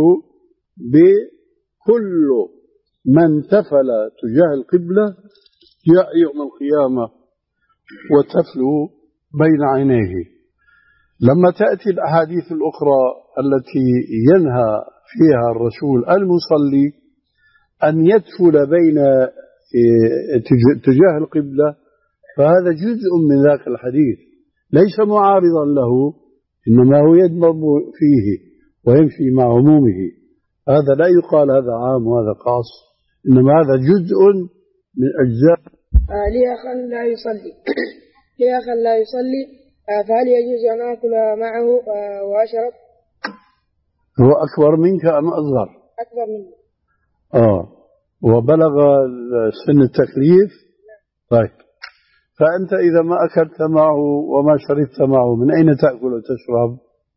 بكل من تفل تجاه القبلة جاء يوم القيامة وتفله بين عينيه. لما تأتي الأحاديث الأخرى التي ينهى فيها الرسول المصلي أن يدفل بين تجاه القبلة، فهذا جزء من ذاك الحديث ليس معارضا له، إنما هو يدمر فيه ويمشي مع عمومه. هذا لا يقال هذا عام وهذا خاص، إنما هذا جزء من أجزاء. آه لي أخ لا يصلي لي أخ لا يصلي آه فهل يجوز أن آكل معه آه وأشرب؟ هو أكبر منك أم أصغر؟ أكبر مني. آه وبلغ سن التكليف. طيب، فأنت إذا ما أكلت معه وما شربت معه من أين تأكل وتشرب؟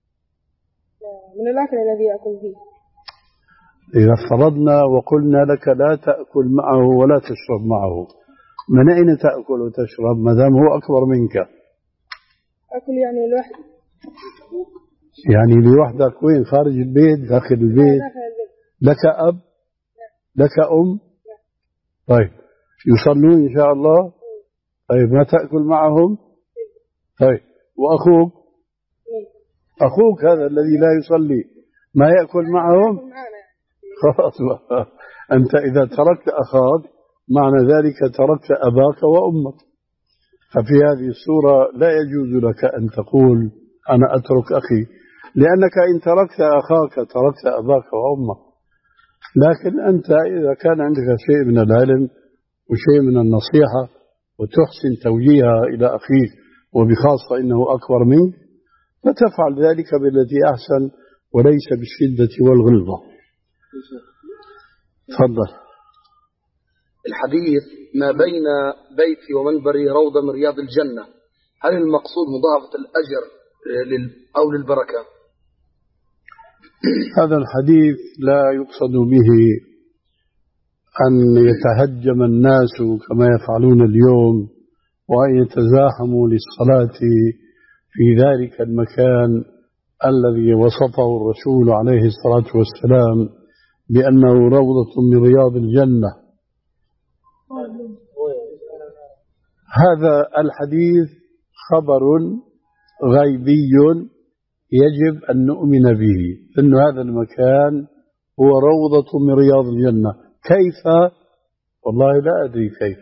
من الأكل الذي يأكل فيه. إذا فرضنا وقلنا لك لا تأكل معه ولا تشرب معه، من أين تأكل وتشرب ما دام هو أكبر منك؟ أكل يعني لوحدي. يعني لوحدك وين؟ خارج البيت؟ داخل البيت؟ لك أب؟ لك أم؟ طيب، يصلون إن شاء الله؟ طيب، ما تأكل معهم؟ طيب، وأخوك؟ أخوك هذا الذي لا يصلي ما يأكل معهم؟ خلاص، أنت إذا تركت أخاك معنى ذلك تركت أباك وأمك. ففي هذه الصورة لا يجوز لك أن تقول أنا أترك أخي، لأنك إن تركت أخاك تركت أباك وأمك. لكن أنت إذا كان عندك شيء من العلم وشيء من النصيحة وتحسن توجيهها إلى أخيك وبخاصة إنه أكبر منك، فتفعل ذلك بالتي أحسن وليس بالشدة والغلظة. تفضل. الحديث ما بين بيتي ومنبري روضة من رياض الجنة، هل المقصود مضاعفة الأجر أو للبركة؟ هذا الحديث لا يقصد به أن يتهجم الناس كما يفعلون اليوم وأن يتزاحموا للصلاة في ذلك المكان الذي وصفه الرسول عليه الصلاة والسلام بأنه روضة من رياض الجنة. هذا الحديث خبر غيبي يجب أن نؤمن به، أن هذا المكان هو روضة من رياض الجنة. كيف؟ والله لا أدري كيف.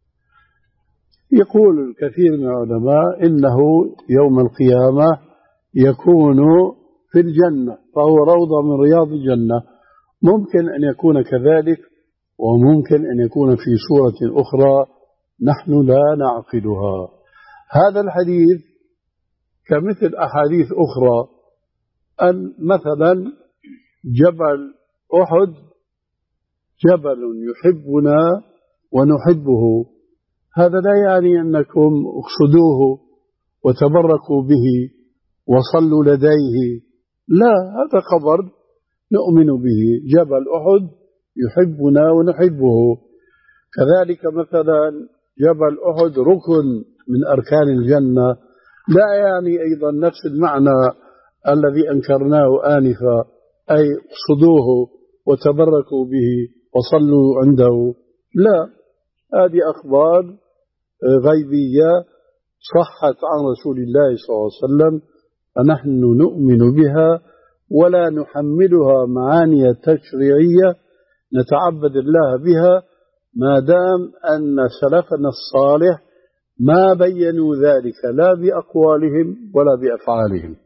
يقول الكثير من العلماء إنه يوم القيامة يكون في الجنة فهو روضة من رياض الجنة. ممكن أن يكون كذلك، وممكن أن يكون في صورة أخرى نحن لا نعقلها. هذا الحديث كمثل أحاديث أخرى، أن مثلا جبل أحد جبل يحبنا ونحبه، هذا لا يعني أنكم اقصدوه وتبركوا به وصلوا لديه، لا، هذا خبر نؤمن به. جبل أحد يحبنا ونحبه. كذلك مثلا جبل أحد ركن من أركان الجنة، لا يعني أيضا نفس المعنى الذي أنكرناه آنفا، أي اقصدوه وتبركوا به وصلوا عنده، لا، هذه أخبار غيبية صحت عن رسول الله صلى الله عليه وسلم، فنحن نؤمن بها ولا نحملها معاني تشريعية نتعبد الله بها، ما دام أن سلفنا الصالح ما بينوا ذلك لا بأقوالهم ولا بأفعالهم.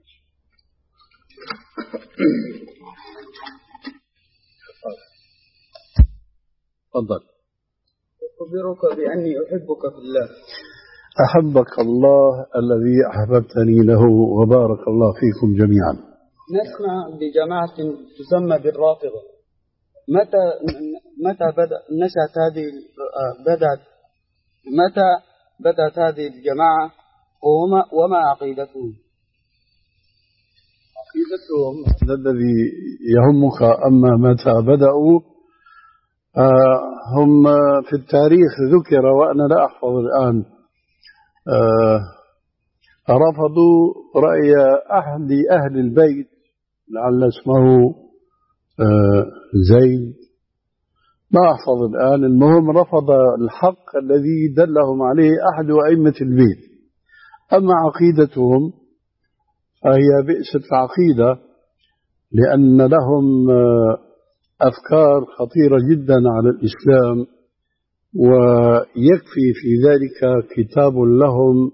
تفضل. أخبرك بأني أحبك في الله. أحبك الله الذي أحببتني له، وبارك الله فيكم جميعا. نسمع بجماعة تسمى بالرافضة، متى متى بدأ نشأت هذه بدأت متى بدأت هذه الجماعة وما وما عقيدتهم؟ عقيدتهم هذا الذي يهمك، أما متى بدأوا آه هم في التاريخ ذكر وأنا لا أحفظ الآن. آه رفضوا رأي أهل أهل البيت، لعل اسمه آه زيد، ما أحفظ الآن. المهم رفض الحق الذي دلهم عليه أحد أئمة البيت. أما عقيدتهم فهي بئست العقيدة، لأن لهم أفكار خطيرة جدا على الإسلام، ويكفي في ذلك كتاب لهم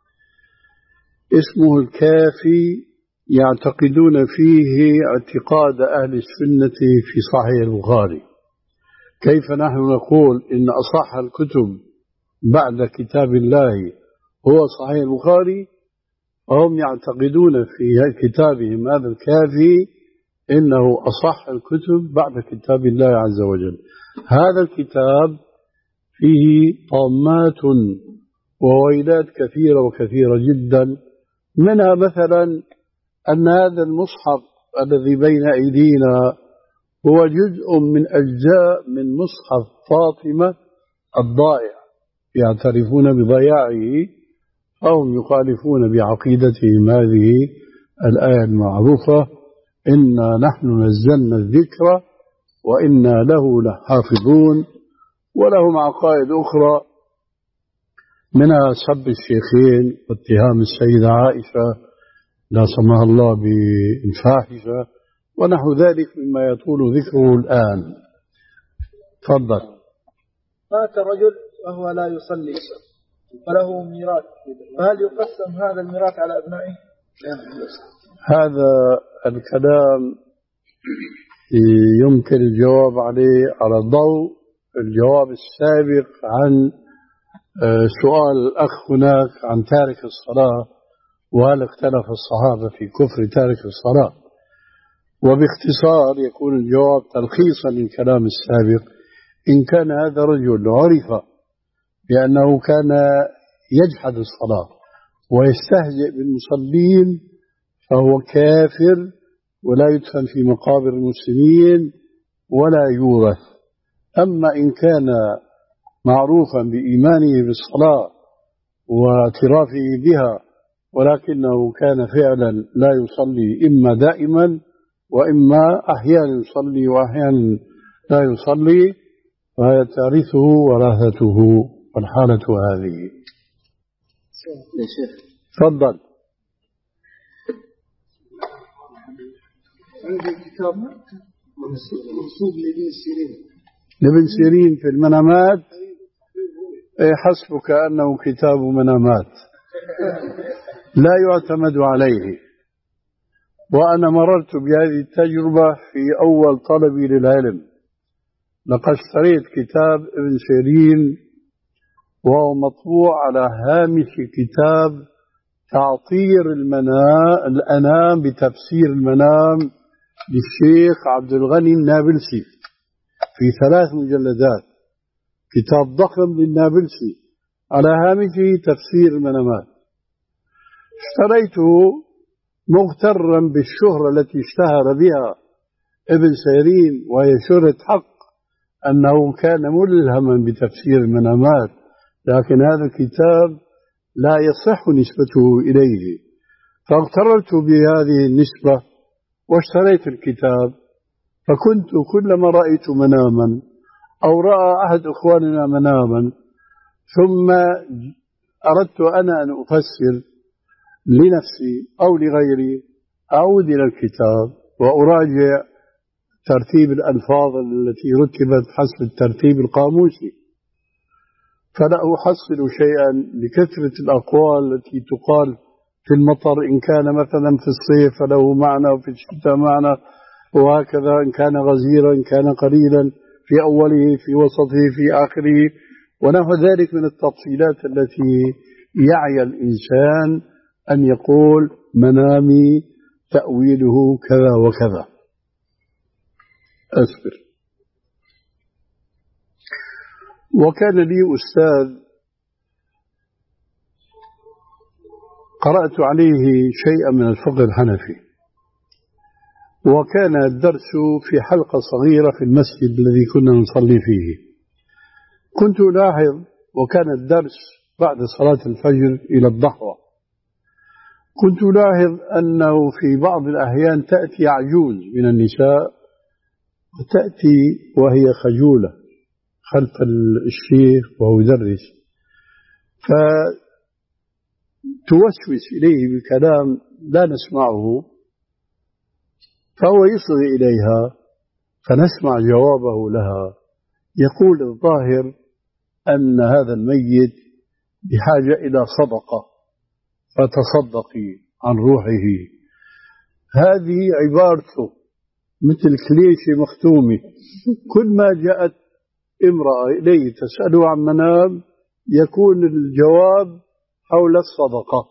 اسمه الكافي، يعتقدون فيه اعتقاد أهل السنة في صحيح البخاري. كيف نحن نقول إن أصح الكتب بعد كتاب الله هو صحيح البخاري، وهم يعتقدون في كتابهم هذا الكافي إنه أصح الكتب بعد كتاب الله عز وجل. هذا الكتاب فيه طامات وويلات كثيرة وكثيرة جدا، منها مثلا أن هذا المصحف الذي بين أيدينا هو جزء من أجزاء من مصحف فاطمة الضائع، يعترفون بضياعه، فهم يخالفون بعقيدتهم هذه الآية المعروفة: إنا نحن نزلنا الذكر وإنا له لحافظون. ولهم عقائد أخرى منها سب الشيخين واتهام السيدة عائشة لا سمح الله بالفاحشة ونحو ذلك مما يطول ذكره الآن. تفضل. مات رجل وهو لا يصلي فله ميراث، فهل يقسم هذا الميراث على أبنائه؟ هذا الكلام يمكن الجواب عليه على ضوء الجواب السابق عن سؤال الأخ هناك عن تارك الصلاة، وهل اختلف الصحابة في كفر تارك الصلاة. وباختصار يكون الجواب تلخيصا للكلام السابق: إن كان هذا رجل عرف بأنه كان يجحد الصلاة ويستهزئ بالمصلين فهو كافر ولا يدفن في مقابر المسلمين ولا يورث. أما إن كان معروفا بإيمانه بالصلاة واعترافه بها ولكنه كان فعلا لا يصلي، إما دائما وإما أحيانا يصلي وأحيانا لا يصلي، فترثه وراثته، والحالة هذه. تفضل. عندي كتاب منسوب لابن سيرين لابن سيرين في المنامات. حسبك أنه كتاب منامات لا يعتمد عليه. وأنا مررت بهذه التجربة في أول طلبي للعلم. لقد اشتريت كتاب ابن سيرين وهو مطبوع على هامش كتاب تعطير المنام الأنام بتفسير المنام للشيخ عبد الغني النابلسي في ثلاث مجلدات، كتاب ضخم للنابلسي على هامشه تفسير المنامات. اشتريته مغترا بالشهرة التي اشتهر بها ابن سيرين، وهي شهرة حق أنه كان ملهما بتفسير المنامات، لكن هذا الكتاب لا يصح نسبته إليه، فاغتررت بهذه النسبة واشتريت الكتاب. فكنت كلما رأيت مناما أو رأى أحد إخواننا مناما ثم أردت أنا أن أفسر لنفسي أو لغيري، أعود إلى الكتاب وأراجع ترتيب الألفاظ التي رتبت حسب الترتيب القاموسي، فلا أحصل شيئا لكثرة الأقوال التي تقال في المطر، إن كان مثلا في الصيف فله معنى وفي الشتاء معنى، وهكذا إن كان غزيرا إن كان قليلا، في أوله في وسطه في آخره، ونحو ذلك من التفصيلات التي يعي الإنسان أن يقول منامي تأويله كذا وكذا. أصبر. وكان لي أستاذ قرأت عليه شيئا من الفقه الحنفي، وكان الدرس في حلقة صغيرة في المسجد الذي كنا نصلي فيه. كنت ألاحظ، وكان الدرس بعد صلاة الفجر إلى الضحوة، كنت ألاحظ أنه في بعض الأحيان تأتي عجوز من النساء وتأتي وهي خجولة خلف الشيخ وهو يدرس، فتوسوس إليه بكلام لا نسمعه، فهو يصغي إليها فنسمع جوابه لها. يقول: الظاهر أن هذا الميت بحاجة إلى صدقة فتصدقي عن روحه. هذه عبارته مثل كليشة مختومة، كل ما جاءت امرأة إليه تسأله عن منام يكون الجواب حول الصدقة.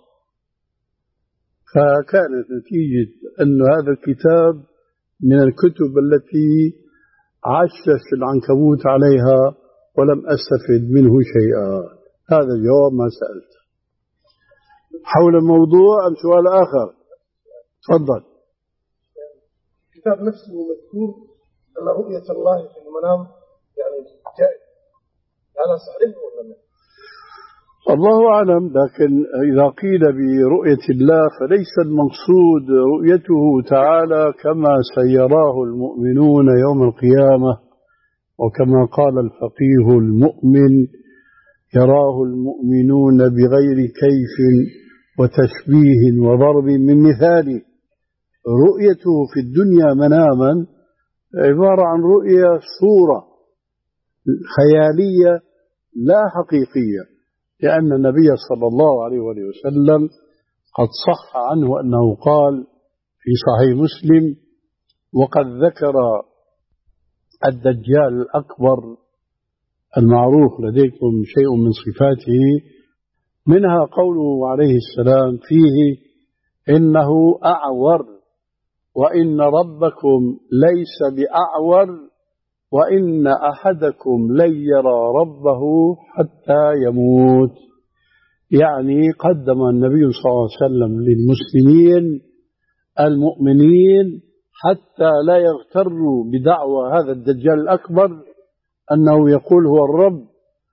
فكانت نتيجة أن هذا الكتاب من الكتب التي عشش العنكبوت عليها ولم أستفد منه شيئا. هذا جواب ما سألت. حول الموضوع أم سؤال آخر؟ تفضل. الكتاب نفسه مذكور أن رؤية الله في المنام يعني جائز، هذا صحيح ولا لا؟ الله أعلم، لكن إذا قيل برؤية الله فليس المقصود رؤيته تعالى كما سيراه المؤمنون يوم القيامة، وكما قال الفقيه المؤمن يراه المؤمنون بغير كيف وتشبيه وضرب من مثال. رؤيته في الدنيا مناما عبارة عن رؤية صورة خيالية لا حقيقية، لأن النبي صلى الله عليه وسلم قد صح عنه أنه قال في صحيح مسلم: وقد ذكر الدجال الأكبر المعروف لديكم شيء من صفاته، منها قوله عليه السلام فيه: إنه أعور وإن ربكم ليس بأعور وإن أحدكم لن يرى ربه حتى يموت. يعني قدم النبي صلى الله عليه وسلم للمسلمين المؤمنين حتى لا يغتروا بدعوى هذا الدجال الأكبر أنه يقول هو الرب،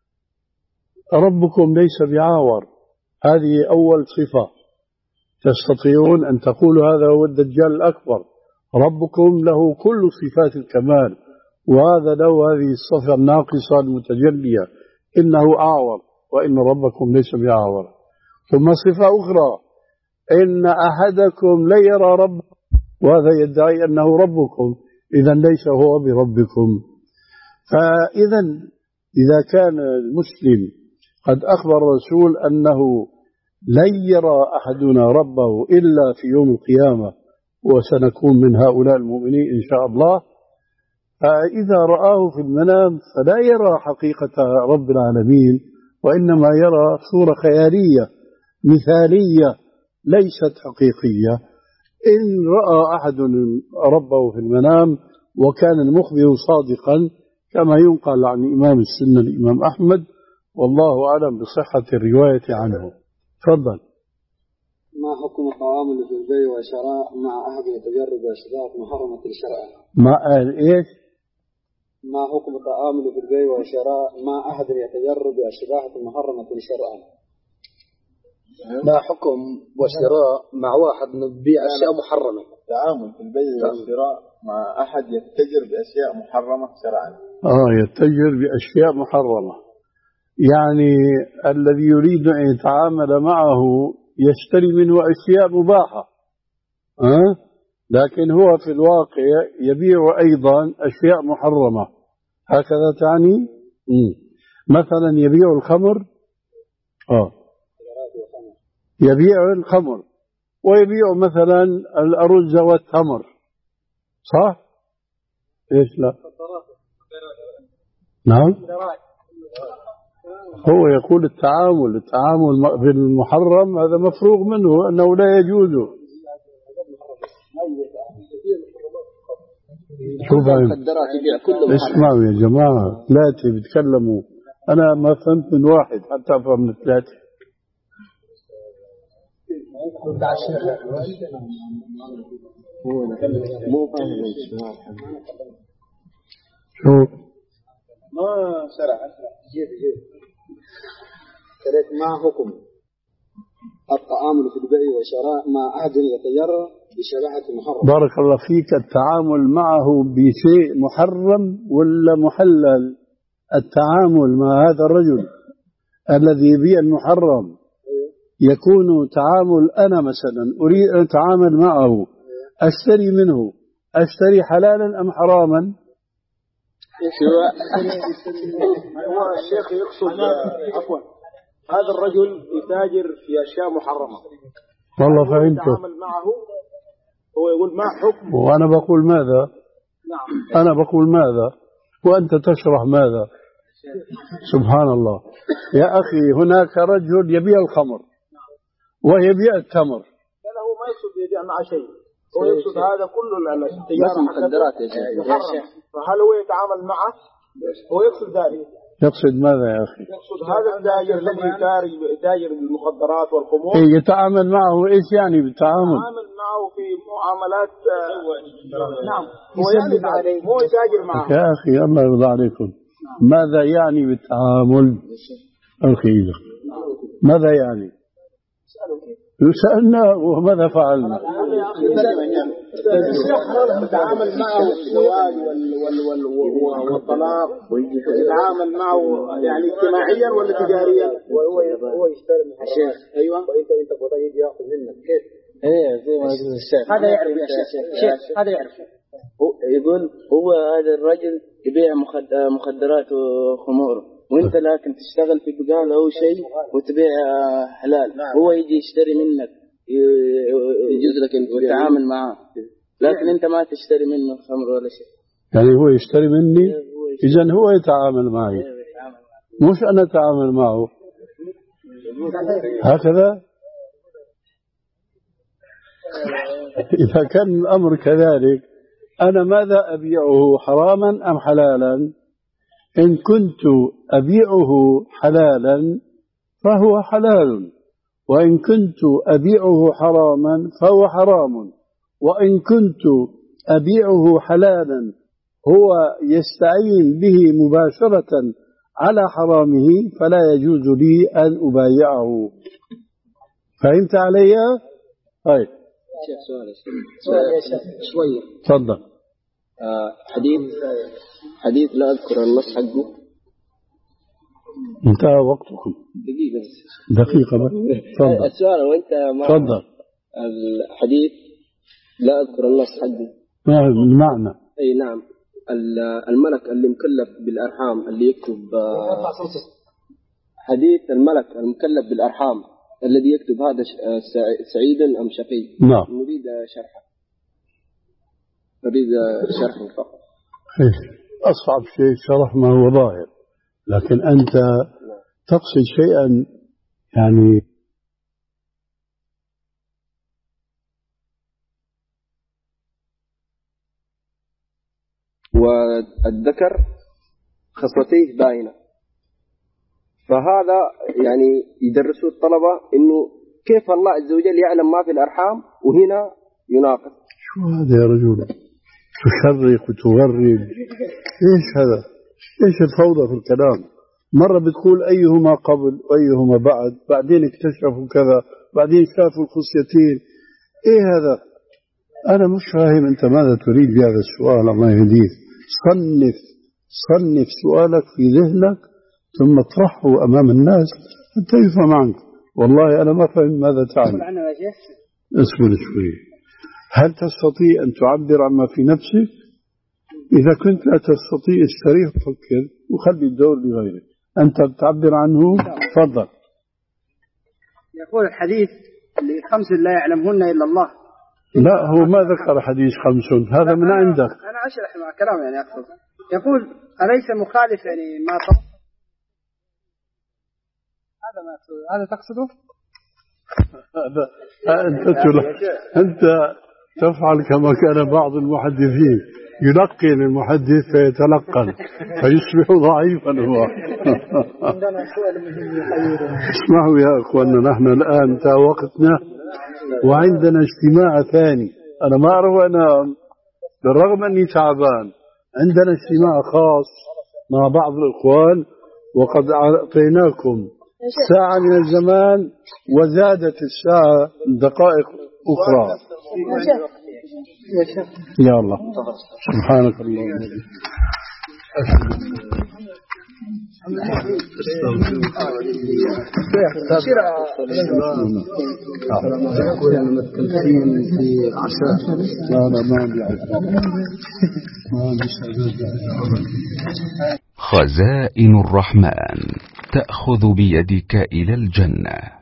ربكم ليس بعاور. هذه أول صفة تستطيعون أن تقولوا هذا هو الدجال الأكبر، ربكم له كل صفات الكمال، وهذا له هذه الصفة الناقصة المتجلية، إنه أعور وإن ربكم ليس بعاور. ثم صفة أخرى: إن أحدكم لا يرى ربه، وهذا يدعي أنه ربكم، إذا ليس هو بربكم. فإذا إذا كان المسلم قد أخبر الرسول أنه لن يرى أحدنا ربه إلا في يوم القيامة وسنكون من هؤلاء المؤمنين إن شاء الله، فإذا رآه في المنام فلا يرى حقيقة رب العالمين، وإنما يرى صورة خيالية مثالية ليست حقيقية. إن رأى أحد ربه في المنام وكان المخبر صادقا كما ينقل عن إمام السنة الإمام أحمد، والله أعلم بصحة الرواية عنه. تفضل. ما حكم التعامل في البيع والشراء مع أحد يتجرب أشياء محرمة شرعا؟ ما قال إيش؟ ما حكم التعامل في البيع والشراء مع أحد يتجرب أشياء محرمة شرعا؟ ما حكم والشراء مع واحد يبيع أشياء محرمة؟ التعامل في البيع والشراء مع أحد يتجر بأشياء محرمة شرعا. آه يتجر بأشياء محرمة، يعني الذي يريد أن يتعامل معه يشتري منه أشياء مباحة، أه؟ لكن هو في الواقع يبيع أيضا أشياء محرمة، هكذا تعني؟ مم. مثلا يبيع الخمر، آه يبيع الخمر ويبيع مثلا الأرز والتمر، صح؟ إيش لا؟ نعم، هو يقول التعامل التعامل بالمحرم هذا مفروغ منه أنه لا يجوز. اسمعوا يا جماعة، ثلاثة بيتكلموا، أنا ما فهمت من واحد حتى أفهم من ثلاثة. شو ما شرع جيب جيب كذلك ما حكم التعامل في البيع والشراء مع أحد يتجرى بشبهة محرم؟ بارك الله فيك. التعامل معه بشيء محرم ولا محلل؟ التعامل مع هذا الرجل الذي يبيع المحرم يكون تعامل، أنا مثلا أريد أن أتعامل معه، أشتري منه، أشتري حلالا أم حراما؟ هو الشيخ يقصد عفوا هذا الرجل يتاجر في أشياء محرمة والله فهمته. يتعامل معه هو يقول ما حكم، وأنا بقول ماذا؟ نعم أنا بقول ماذا وأنت تشرح ماذا؟ سبحان الله يا أخي. هناك رجل يبيع الخمر ويبيع التمر، لا هو ما يقصد يبيع مع شيء، هو يقصد هذا كله التجارة مخدرات يا شيخ. فهل هو يتعامل معه؟ هو يقصد ذلك. يقصد ماذا يا أخي؟ يقصد هذا التاجر الذي يتاجر بالمخدرات والخمور إيه يتعامل معه. إيش يعني بالتعامل؟ يتعامل معه في معاملات. نعم هو يعني مو يتاجر معه. يا أخي الله يرضى عليكم، ماذا يعني بالتعامل؟ أخي ماذا يعني؟ سألنا وماذا فعلنا؟ يتعامل معه الزواج والطلاق، يتعامل معه يعني اجتماعيا ولا تجاريا؟ هو هو يشتري من الشيخ. ايوه وانت انت بتجي ياخذ منك كيف؟ ايه زي ما يقول الشيخ. هذا يعرف يا شيخ، هذا يعرف. هو يقول هو هذا الرجل يبيع مخدرات وخمور، وانت لكن تشتغل في بقالة او شيء وتبيع حلال. هو يجي يشتري منك يجوز لك انت تتعامل معه، لكن انت ما تشتري منه خمر ولا شيء. يعني هو يشتري مني، اذا هو يتعامل معي مش انا اتعامل معه. هكذا اذا كان الامر كذلك انا ماذا ابيعه، حراما ام حلالا؟ إن كنت أبيعه حلالا فهو حلال، وإن كنت أبيعه حراما فهو حرام، وإن كنت أبيعه حلالا هو يستعين به مباشرة على حرامه فلا يجوز لي أن أبايعه. فهمت علي؟ طيب شيخ سؤال شوية تفضل. آه حديث حديث لا أذكر النص حقه. انتهى وقتكم. دقيقة بس. دقيقة بس. تفضل. السؤال وأنت ما تفضل. الحديث لا أذكر النص حقه. ما المعنى؟ أي نعم. الملك اللي مكلف بالأرحام اللي يكتب حديث الملك المكلف بالأرحام الذي يكتب هذا سعيد أم شقي. نعم. نريد شرحه. نريد شرحه فقط. أصعب شيء شرح ما هو ظاهر، لكن أنت تقصد شيئا يعني والذكر خصلتيه باينة، فهذا يعني يدرسوا الطلبة إنه كيف الله عز وجل يعلم ما في الأرحام وهنا يناقض. شو هذا يا رجل؟ تشرق وتغرب، إيش هذا؟ إيش الفوضى في الكلام؟ مرة بتقول أيهما قبل وأيهما بعد، بعدين اكتشفوا كذا، بعدين شافوا الخصيتين. إيه هذا؟ أنا مش فاهم أنت ماذا تريد بهذا السؤال. الله يهديك. صنف صنف سؤالك في ذهنك ثم اطرحه أمام الناس حتى يفهم عنك. والله أنا ما فهم ماذا تعني. اصبر شوي. هل تستطيع أن تعبر عما في نفسك؟ إذا كنت لا تستطيع استريح فكر وخلي الدور لغيرك. أنت بتعبر عنه. تفضل. يقول الحديث اللي خمس لا يعلمهن إلا الله. لا هو ما ذكر حديث خمس، هذا من عندك. أنا أشرح مع كلام يعني أقصد. يقول أليس مخالف يعني ما طب... هذا ما هذا تقصده؟ هذا أنت أنت تفعل كما كان بعض المحدثين يلقن المحدث فيتلقن فيصبح ضعيفا هو. اسمعوا يا أخوانا، نحن الآن انتهى وقتنا وعندنا اجتماع ثاني. أنا ما أعرف أنام بالرغم أني تعبان. عندنا اجتماع خاص مع بعض الإخوان وقد أعطيناكم ساعة من الزمان وزادت الساعة دقائق أخرى. يا الله سبحانك اللهم وبحمدك. خزائن الرحمن تأخذ بيدك إلى الجنة.